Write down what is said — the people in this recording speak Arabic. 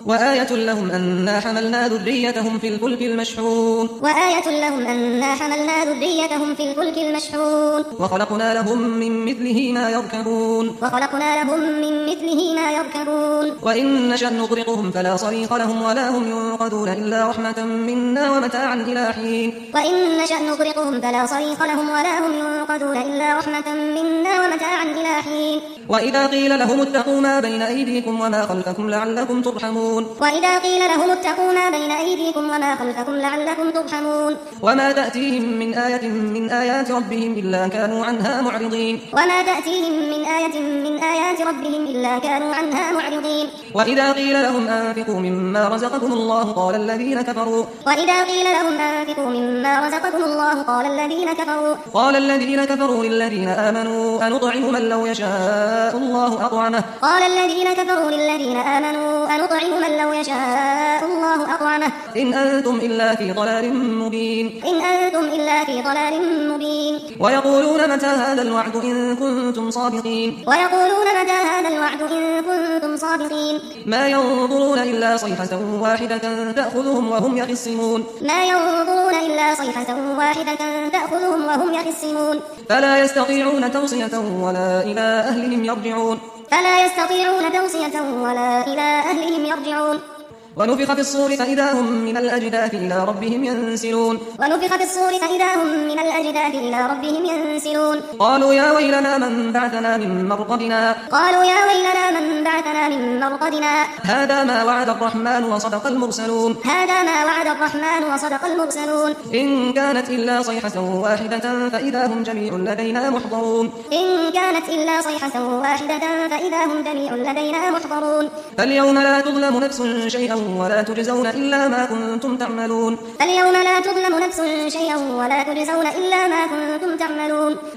وآية لهم أنا حملنا ذريتهم في الفلك المشحون وخلقنا لهم من مثله ما يركبون وإن نشأ نغرقهم فلا صريخ لهم ولا هم ينقذون إلا رحمة منا ومتاعا إلى حين وإذا قيل لهم اتقوا ما بين أيديكم وما خلفكم لعلكم ترحمون وما تأتيهم من آية من آيات ربهم إلا كانوا عنها معرضين وإذا قيل لهم أنفقوا مما رزقكم الله قال الذين كفروا للذين آمنوا أنطعم من لو يشاء الله أطعمه إن أنتم إلا في ضلال مبين ويقولون متى هذا الوعد إن كنتم صادقين ما ينظرون إلا صيحة واحدة تأخذهم وهم يخصمون فلا يستطيعون توصية ولا إلى أهلهم يرجعون ونفخ في الصور فإذا هم من الأجداث إلى ربهم ينسلون قالوا يا ويلنا من بعثنا من مرقدنا هذا ما وعد الرحمن وصدق المرسلون إن كانت إلا صيحة واحدة فإذا هم جميع لدينا محضرون فاليوم لا تظلم نفس شيئا ولا تجزون إلا ما كنتم تعملون